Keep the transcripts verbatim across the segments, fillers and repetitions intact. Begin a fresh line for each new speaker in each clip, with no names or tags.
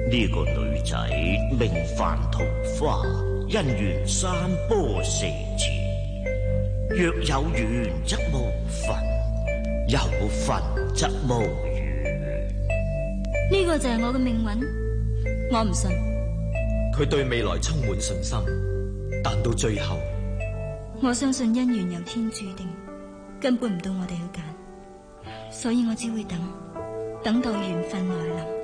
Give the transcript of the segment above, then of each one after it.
呢個女仔名范桃花，姻緣山坡蛇前，若有緣則無份，有份則無緣。
呢個就係我嘅命運，我唔信。
佢對未來充滿信心，但到最後，
我相信姻緣由天注定，根本唔到我哋去揀，所以我只會等，等到緣分來臨。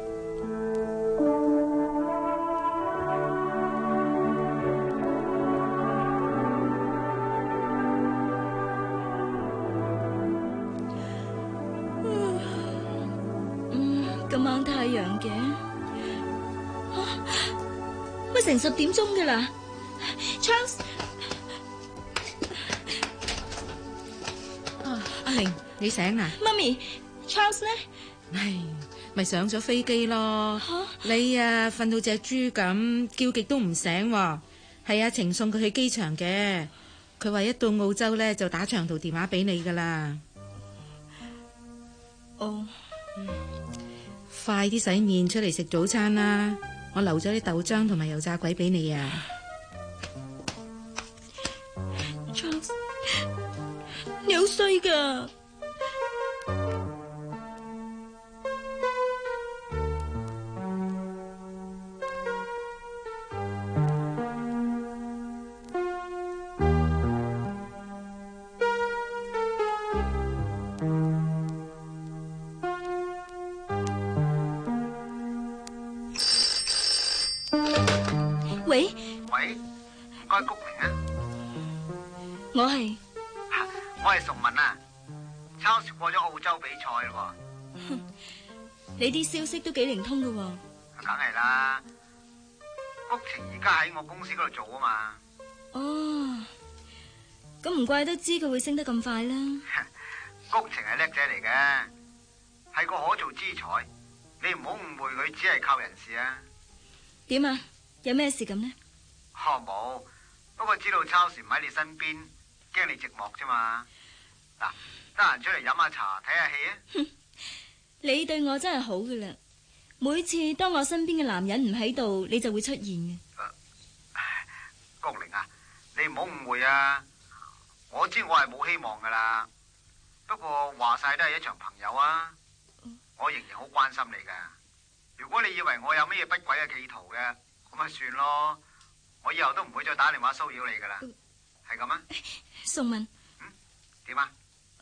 咁晚太陽嘅，乜成十點鐘㗎啦 ？Charles，
啊，阿玲，你醒啦？
媽咪 ，Charles 呢？
唉，咪上咗飛機咯。
啊
你啊，瞓到隻豬咁，叫極都唔醒喎。係阿晴送佢去機場嘅，佢話一到澳洲咧就打長途電話俾你噶啦。
哦。
嗯快啲洗面出嚟食早餐啦！我留咗啲豆漿同埋油炸鬼俾你啊
，Charles， 你好衰噶！喂
喂，唔該，谷明啊，
我係
我係崇文啊。Charles 過咗澳洲比賽咯。
你啲消息都幾靈通噶喎。
梗係啦，谷晴而家喺我公司嗰度做啊嘛。
哦，咁唔怪得知佢會升得咁快啦。
谷晴係叻仔嚟嘅，係個可造之才，你唔好誤會佢只係靠人事啊。
點啊？有咩事咁呢？
哦，冇，不過知道 Charles 唔喺你身邊，驚你寂寞啫嘛。嗱，得閒出嚟飲下茶睇下戲啊。
哼，你對我真係好噶啦，每次當我身邊嘅男人唔喺度，你就會出現嘅。
谷玲啊，你唔好誤會啊，我知我係冇希望噶啦，不過話晒都係一場朋友啊，我仍然好關心你噶。如果你以為我有咩不軌嘅企圖嘅，咁咪算咯，我以後都唔會再打電話騷擾你噶啦，係咁啊？
宋文，
嗯，點啊？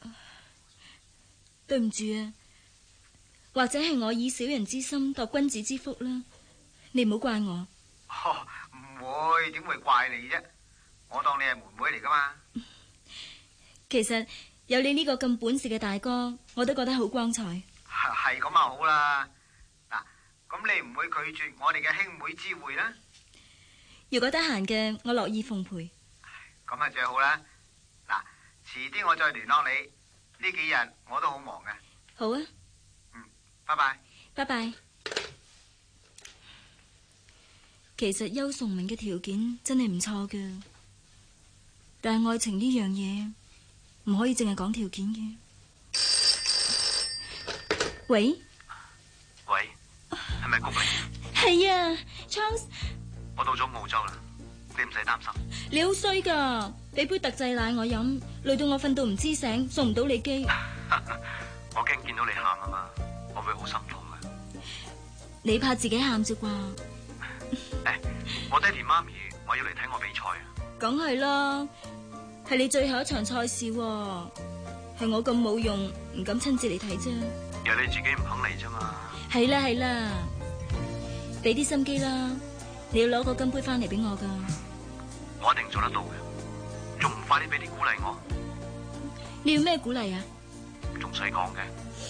對唔住啊，或者係我以小人之心度君子之腹啦，你唔好怪我。
哦，唔會，點會怪你啫？我當你係妹妹嚟噶嘛。
其實有你呢個咁本事嘅大哥，我都覺得好光彩。
係咁啊，好啦。咁你唔會拒絕我哋嘅兄妹之會啦？
如果得閒嘅，我樂意奉陪。
咁啊最好啦。嗱，遲啲我再聯絡你。呢幾日我都好忙嘅。
好啊。
嗯，拜拜。
拜拜。其實邱崇明嘅條件真係唔錯㗎，但係愛情呢樣嘢唔可以淨係講條件嘅。喂？
喂？係咪谷玲？
係啊 ，Charles。
我到咗澳洲啦，你唔使擔心。
你好衰噶，俾杯特製奶我飲，累到我瞓到唔知醒，送唔到你機。
我驚見到你喊啊嘛，我會好心痛嘅。
你怕自己喊啫啩？
誒，我爹哋媽咪話要嚟睇我比賽啊。梗
係啦，係你最後一場賽事，係我咁冇用，唔敢親自嚟睇啫。
又你自己唔肯嚟啫嘛。
係啦係啦，俾啲心機啦，你要攞個金杯翻嚟俾我噶。
我一定做得到嘅，仲唔快啲俾啲鼓勵我？
你要咩鼓勵啊？
仲使講嘅？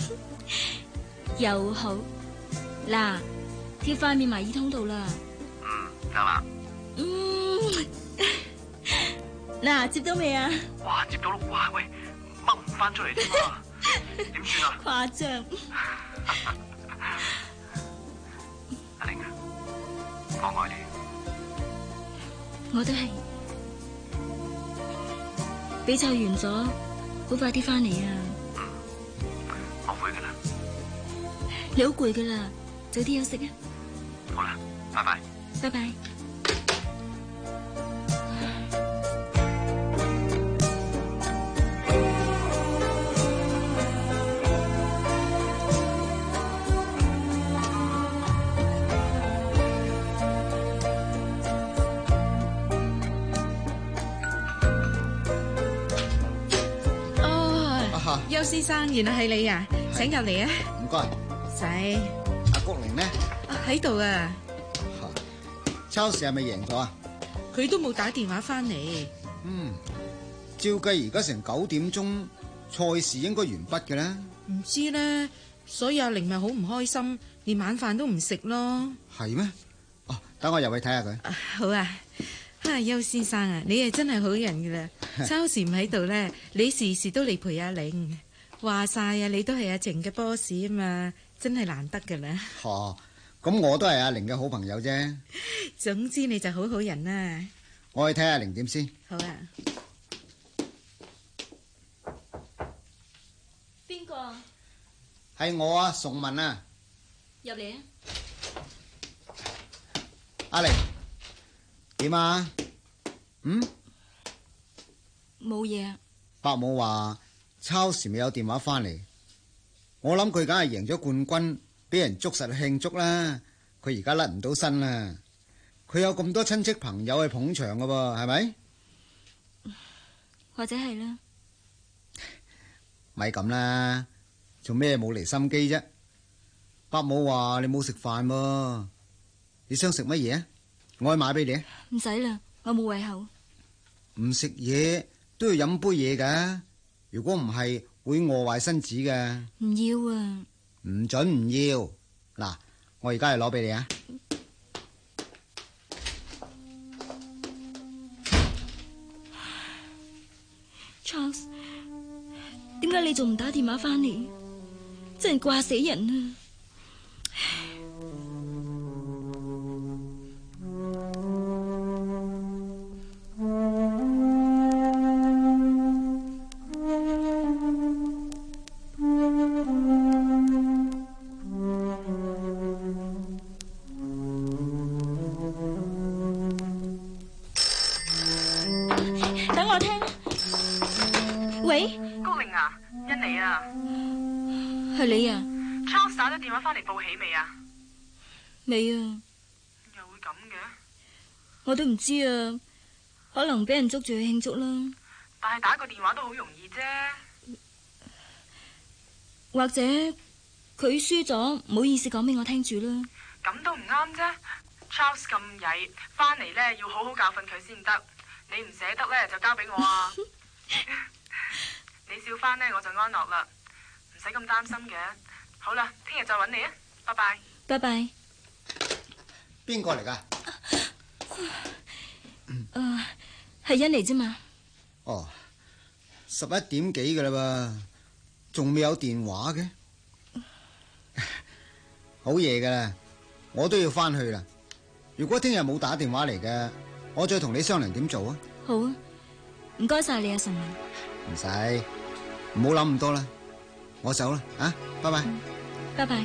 又好，嗱，貼塊面埋耳筒度啦。
嗯，得啦。
嗯，嗱，接到未啊？
哇，接到咯！哇，喂，掹唔翻出嚟添啊！點算啊？
誇張。
阿玲啊，我愛你。
我都係。比賽完咗，好快啲翻嚟啊！
嗯，我會噶啦。
你好攰噶啦，早啲休息啊。
好啦，拜拜。
拜拜。
邱先生，原來係你啊，請入嚟啊。
唔該。
使
阿谷玲呢？
喺度啊。
Charles係咪贏咗啊？
佢都冇打電話翻嚟。
嗯，照計而家成九點鐘，賽事應該完畢嘅啦。
唔知咧，所以阿玲咪好唔開心，連晚飯都唔食咯。
係咩？哦，等我入去睇下佢。
好啊。啊，邱先生啊，你係真係好人噶啦。Charles唔喺度咧，你時時都嚟陪阿玲。話晒啊，你都係阿晴嘅 boss 啊嘛，真係難得噶啦。
哦，咁我都係阿玲嘅好朋友啫。
總之你就好好人啦。
我去睇下玲點先。
好啊。
邊個？
係我啊，宋文啊。
入嚟啊。
阿玲，點啊？嗯？
冇嘢啊。
伯母話Charles未有電話翻嚟，我諗佢梗係贏咗冠軍，俾人捉實去慶祝啦。佢而家甩唔到身啦，佢有咁多親戚朋友去捧場噶噃，係咪？
或者係啦。
咪咁啦，做咩冇嚟心機啫？伯母話你冇食飯喎，你想食乜嘢啊？我去買俾你啊。
唔使啦，我冇胃口。
唔食嘢都要飲杯嘢噶，如果唔係會餓壞身子噶。
唔要啊！
唔准唔要。嗱，我而家係攞俾你啊。
Charles，點解你仲唔打電話翻嚟？真係掛死人啊！係你啊
？Charles 打咗電話翻嚟報喜未啊？
未啊。
又會咁嘅？
我都唔知啊，可能俾人捉住去慶祝啦。
但係打個電話都好容易啫。
或者佢輸咗，唔好意思講俾我聽住啦。
咁都唔啱啫。Charles 咁曳，翻嚟呢要好好教訓佢先得。你唔捨得呢，就交俾我啊。你笑翻呢，我就安樂啦。唔使咁擔心嘅。好啦，聽日再揾你啊，拜拜。
拜拜。
邊個嚟噶？
誒，係欣妮啫嘛。
哦，十一點幾噶啦噃，仲未有電話嘅。好夜噶啦，我都要翻去啦。如果聽日冇打電話嚟嘅，我再同你商量點做啊。
好啊，唔該晒你啊，神文。
唔使，唔好諗咁多啦。我走啦，啊，拜拜。
嗯，拜拜。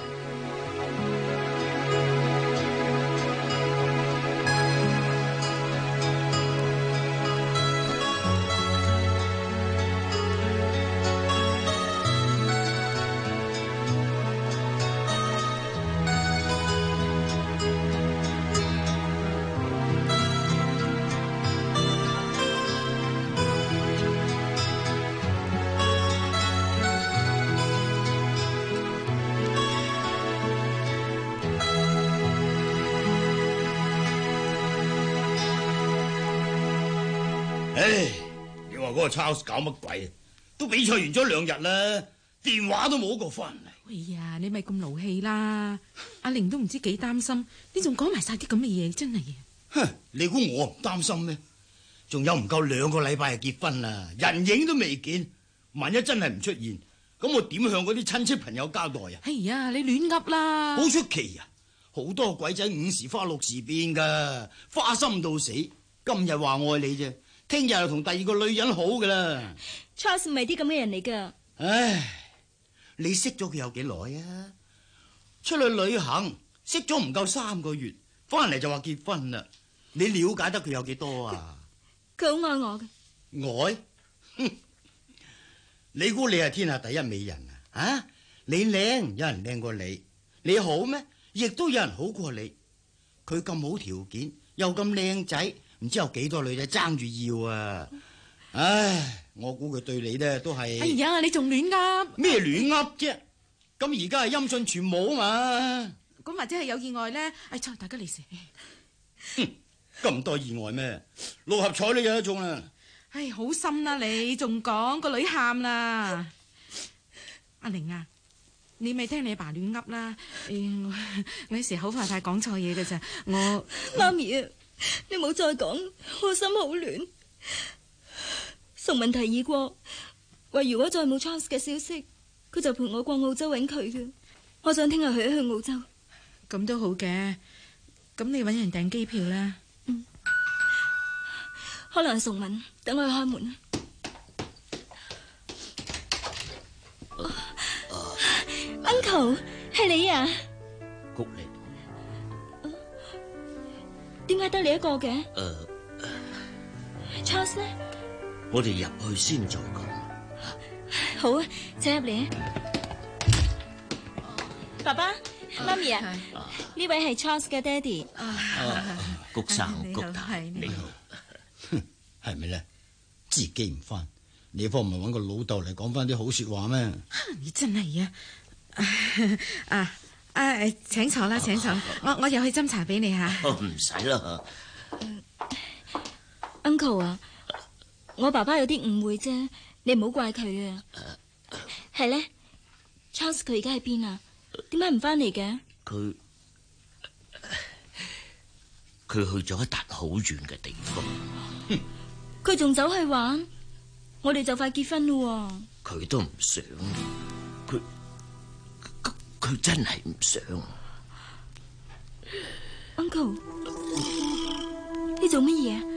唉，你話嗰個 Charles 搞乜鬼啊？都比賽完咗兩日啦，電話都冇一個翻嚟。
哎呀，你咪咁勞氣啦！阿玲都唔知幾擔心，你仲講埋晒啲咁嘅嘢，真係。
哼，你估我唔擔心咩？仲有唔夠兩個禮拜就結婚啦，人影都未見，萬一真係唔出現，咁我點向嗰啲親戚朋友交代啊？
哎呀，你亂噏啦！
好出奇啊！好多鬼仔五時花六時變噶，花心到死。今日話愛你啫，聽日又同第二個女人好噶啦。
Charles 唔係啲咁嘅人嚟噶。
唉，你識咗佢有幾耐啊？出去旅行
識咗唔夠三個月，翻嚟就話結婚啦。你了解得佢有幾多啊？
佢好愛我嘅。
愛？哼！你估你係天下第一美人啊？啊！你靚，有人靚過你；你好咩？亦都有人好過你。佢咁好條件，又咁靚仔，唔知有幾多女仔爭住要啊！唉，我估佢對你咧都係。
哎呀，你仲亂噏
咩亂噏啫？咁而家係音訊全無啊嘛！
咁或者係有意外咧？哎，錯，大家嚟食。
哼，咁多意外咩？六合彩都有得中啦！
唉，好心啦，你仲講個女喊啦。阿玲啊，你咪聽你爸亂噏啦。誒，我我有時口快快講錯嘢㗎咋。我
媽咪啊，你冇再講，我心好亂。崇文提議過，話如果再冇 Charles 嘅消息，佢就陪我過澳洲揾佢嘅。我想聽日去一去澳洲。
咁都好嘅，咁你揾人訂機票啦。
嗯，可能係崇文，等我去開門啦。Uncle，係你啊？
谷玲，
點解得你一個嘅？
誒、呃、
Charles 呢？
我哋入去先再講。
好啊，請入嚟啊！爸爸、媽咪啊，呢位係 Charles 嘅爹哋。
谷生、谷太，
你好。
哼，係咪咧？自己唔翻，你方唔係揾個老豆嚟講翻啲好說話咩？
你真係啊！啊啊！請坐啦，請坐。我我又去斟茶俾你吓。
唔使啦。
Uncle 啊，我爸爸有啲誤會啫，你唔好怪佢啊。係咧 ，Charles 佢而家喺邊啊？點解唔翻嚟嘅？
佢佢去咗一笪好遠嘅地方。
佢仲走去玩，我哋就快結婚咯。
佢都唔想，佢佢佢真係唔想。
Uncle，你做乜嘢啊？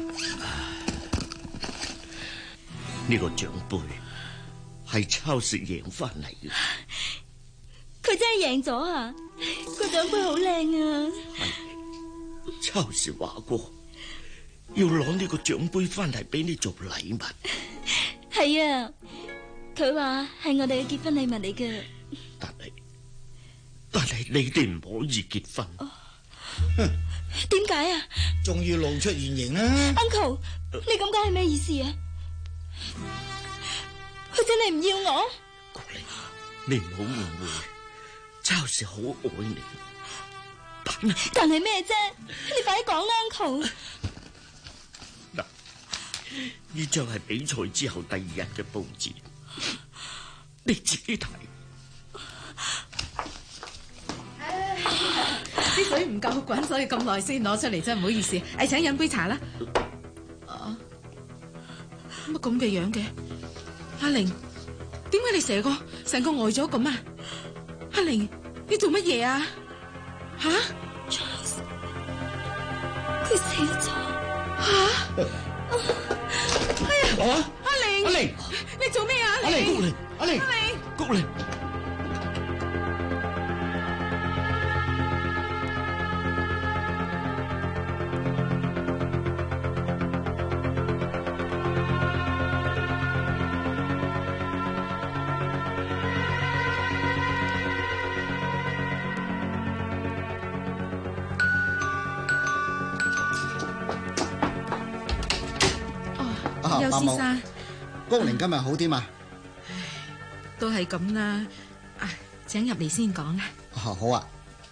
呢個獎杯係抄食贏翻嚟嘅。
佢真係贏咗啊！個獎杯好靚啊！
係抄食話過要攞呢個獎杯翻嚟俾你做禮物。
係啊，佢話係我哋嘅結婚禮物嚟嘅。
但係但係你哋唔可以結婚。
點解啊？
終於露出原形啦
Uncle， 你咁解係咩意思啊？佢真係唔要我？
谷玲，你唔好誤會，抄食好愛你，但係
但係咩啫？你快啲講啦 ，Uncle。
嗱，呢張係比賽之後第二日嘅報紙，你自己睇。
啲水唔夠滾，所以咁耐先攞出嚟，真係唔好意思。誒，請飲杯茶啦。啊，乜咁嘅樣嘅？阿玲，點解你成個成個呆咗咁啊？阿玲，你做乜嘢啊？吓
Charles， 佢死咗。
吓！哎呀，阿玲，
阿玲，
你做咩啊？
阿玲，谷玲，阿玲，
阿玲，
谷玲。
邱先生，
谷玲今日好啲嘛？
都係咁啦。啊，請入嚟先講啦。
哦，好啊。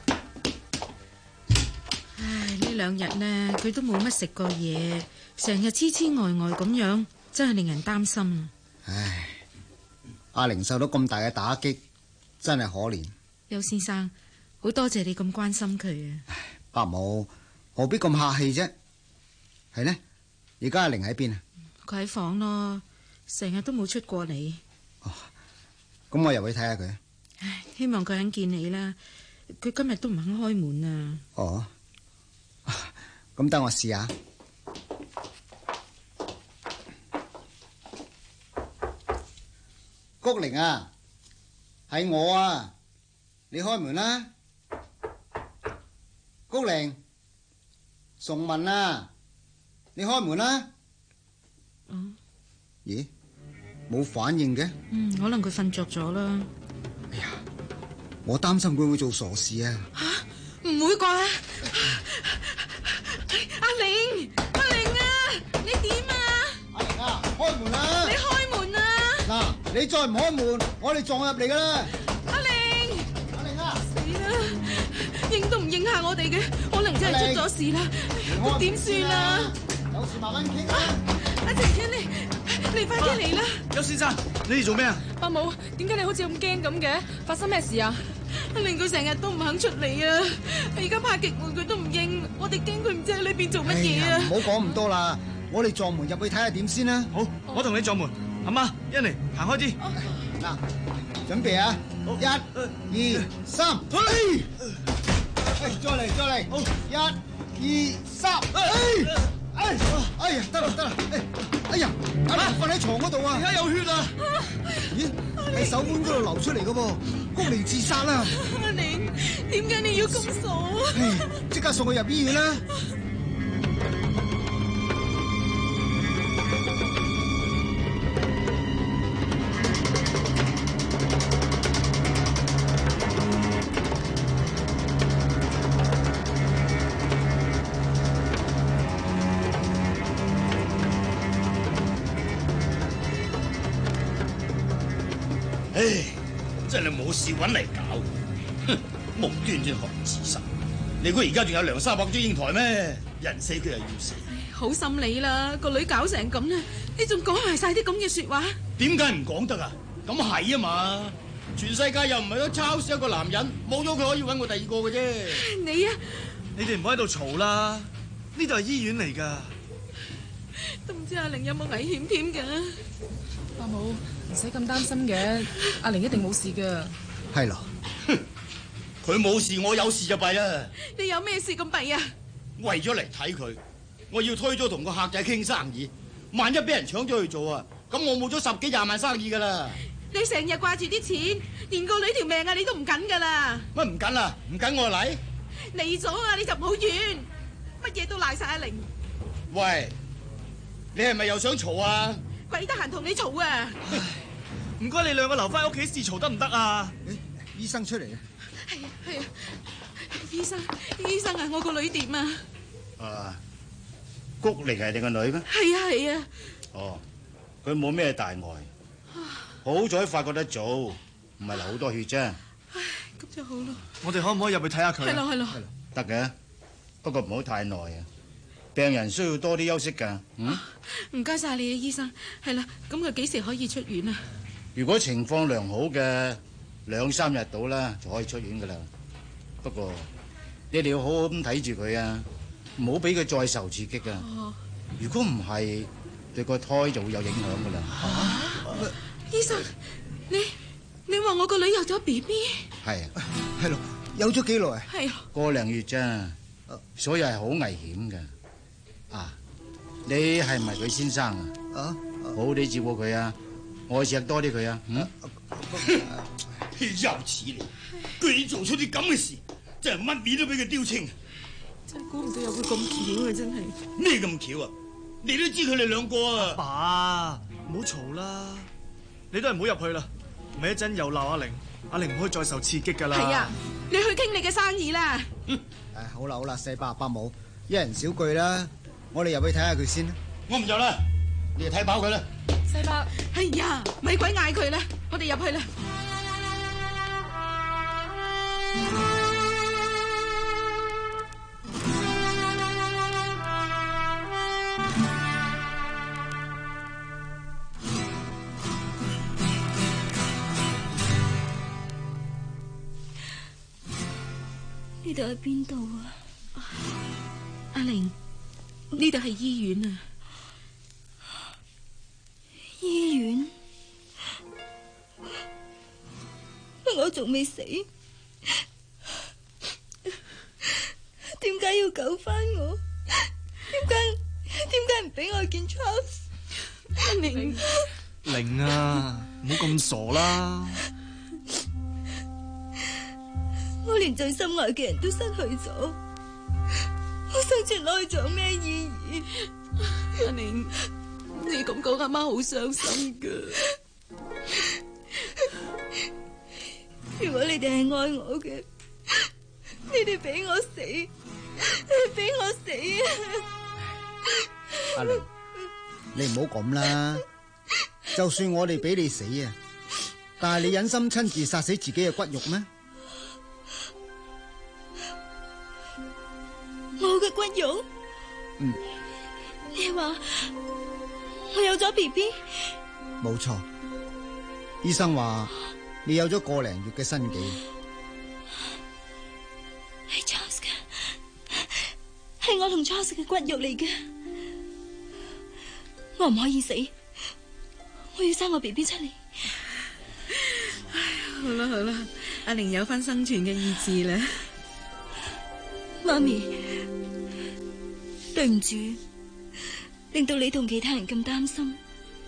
唉，呢兩日呢，佢都冇乜食過嘢，成日痴痴呆呆咁樣，真係令人擔心。
唉，阿玲受到咁大嘅打擊，真係可憐。
邱先生，好多謝你咁關心佢啊。
伯母何必咁客氣啫？係呢？而家阿玲喺邊啊？
佢喺房咯，成日都冇出過嚟。
哦，咁我入去睇下佢。
唉，希望佢肯見你啦。佢今日都唔肯開門啊。
哦，咁等我試下。谷玲啊，係我啊，你開門啦。 谷玲，崇文啊，你開門啦。
嗯，
咦，冇反應嘅？
嗯，可能佢瞓着咗啦。
哎呀，我擔心佢會做傻事啊！
吓，唔會啩？阿玲，阿玲啊，你點啊？
阿玲啊，開門啦！
你開門啊！
嗱，你再唔開門，我哋撞入嚟噶啦！
阿玲，
阿玲啊，
死啦！應都唔應下我哋嘅，可能真係出咗事啦。咁點算啊？
有事慢慢傾啊！
阿晴晴，你你快啲嚟啦！
邱先生，你哋做咩啊？
伯母，點解你好似咁驚咁嘅？發生咩事啊？
阿玲佢成日都唔肯出嚟啊！而家拍極門佢都唔應，我哋驚佢唔知喺裏邊做乜嘢啊！
唔好講咁多啦，我哋撞門入去睇下點先啦。
好，我同你撞門。阿媽，一嚟行開啲。
嗱，準備啊！一、二、三，去！再嚟，再嚟！好，一、二、三，哎！哎，哎呀，得啦得啦，哎，哎呀，阿玲瞓喺床嗰度啊！
而家有血啊！
咦，喺手腕嗰度流出嚟嘅噃，谷玲自殺啦！
阿玲，點解你要咁傻啊？
即刻送佢入醫院啦！
唉，真係冇事揾嚟搞，哼！無端端學人自殺，你估而家仲有梁山伯祝英台咩？人死佢又要死，
好心你啦，個女搞成咁啦，你仲講埋晒啲咁嘅說話？
點解唔講得啊？咁係啊嘛，全世界又唔係得抄死一個男人，冇咗佢可以揾我第二個嘅啫。
你啊，
你哋唔好喺度嘈啦，呢度係醫院嚟噶。
都唔知阿玲有冇危險添㗎？
伯母，唔使咁擔心嘅，阿玲一定冇事噶。
係咯，
佢冇事，我有事就弊啦。
你有咩事咁弊啊？
為咗嚟睇佢，我要推咗同個客仔傾生意，萬一俾人搶咗去做啊，咁我冇咗十幾廿萬生意噶啦。
你成日掛住啲錢，連個女條命啊你都唔緊噶啦。
乜唔緊啊？唔緊我嚟。
嚟咗啊，你就唔好怨，乜嘢都賴晒阿玲。
喂，你係咪又想嘈啊？
鬼得閒同你嘈啊！
唔該，你兩個留翻屋企試嘈得唔得啊？
誒，醫生出嚟啊！
係啊係啊，醫生醫生啊，我個女點啊？
啊，谷玲係你個女咩？
係啊係啊。
哦，佢冇咩大礙，好彩發覺得早，唔係流好多血啫。
唉，咁就好咯。
我哋可唔可以入去睇下佢？
係咯係咯。
得嘅，不過唔好太耐啊。病人需要多啲休息㗎。嗯，
唔該晒你啊，醫生。係啦，咁佢幾時可以出院啊？
如果情況良好嘅，兩三日到啦就可以出院㗎啦。不過你哋要好好咁睇住佢啊，唔好俾佢再受刺激啊。
哦，
如果唔係，對個胎就會有影響㗎啦。
啊，醫生，你你話我個女有咗 B B？
係啊，
係咯，有咗幾耐啊？
係啊，
個零月咋，所以係好危險㗎。啊，你係唔係佢先生啊？
啊，
好好地照顧佢啊，愛錫多啲佢啊。嗯，幼稚嚟，居然做出啲咁嘅事，真係乜面都俾佢丟清。
真係估唔到有佢咁巧啊！真係
咩咁巧啊？你都知佢哋兩個啊。
爸，唔好嘈啦，你都係唔好入去啦，咪一陣又鬧阿玲，阿玲唔可以再受刺激噶啦。
係啊，你去傾你嘅生意啦。
誒，好啦好啦，四伯伯母，一人少句啦，我哋入去睇下佢先啦。
我唔入啦，你哋睇飽佢啦。
細伯，
哎呀，咪鬼嗌佢啦，我哋入去啦。
呢度係邊度啊？
阿玲，呢度係醫院啊。
醫院？我仲未死，點解要救翻我？點解點解唔俾我見 Charles？
阿玲，
玲啊，唔好咁傻啦。
我連最心愛嘅人都失去咗， 我生存落去仲有咩意義？
阿玲，你咁講阿媽好傷心噶。
如果你哋係愛我嘅，你哋俾我死，你哋俾我死啊！
阿玲，你唔好咁啦。就算我哋俾你死啊，但係你忍心親自殺死自己嘅骨肉咩？
我嘅骨肉？
嗯。
你話我有咗 B B？
冇錯，醫生話你有咗個零月嘅身紀。
係 Charles 嘅，係我同 Charles 嘅骨肉嚟嘅。我唔可以死，我要生我 B B 出嚟。
好啦好啦，阿玲有翻生存嘅意志啦。
媽咪，對唔住，令到你同其他人咁擔心。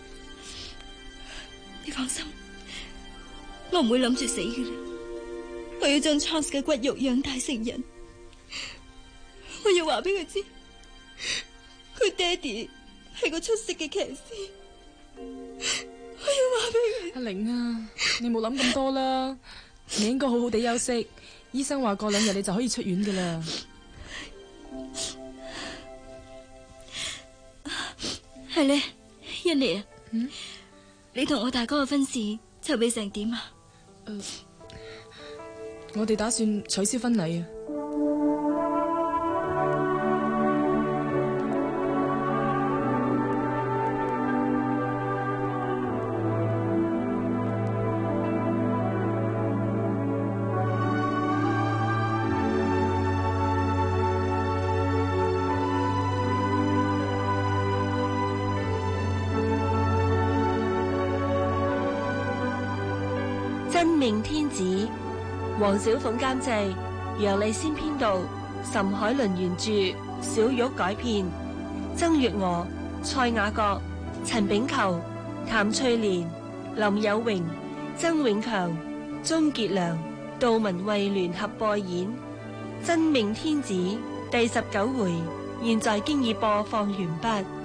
你放心，我唔會諗住死嘅啦。我要將 Charles 嘅骨肉養大成人。我要話俾佢知，佢爹哋係個出色嘅騎師。我要話俾佢。
阿玲啊，你冇諗咁多啦，你應該好好地休息。醫生話過兩日你就可以出院噶啦。
係咧，欣妮啊，
嗯，
你同我大哥嘅婚事籌備成點啊？
誒、呃，我哋打算取消婚禮啊。
真命天子，黃小鳳監製，楊麗仙編導，岑海倫原著，小玉改編，曾月娥、蔡雅閣、陳炳球、譚翠蓮、林有榮、曾永強、鍾傑良、杜文蔚聯合播演《真命天子》第十九回，現在經已播放完畢。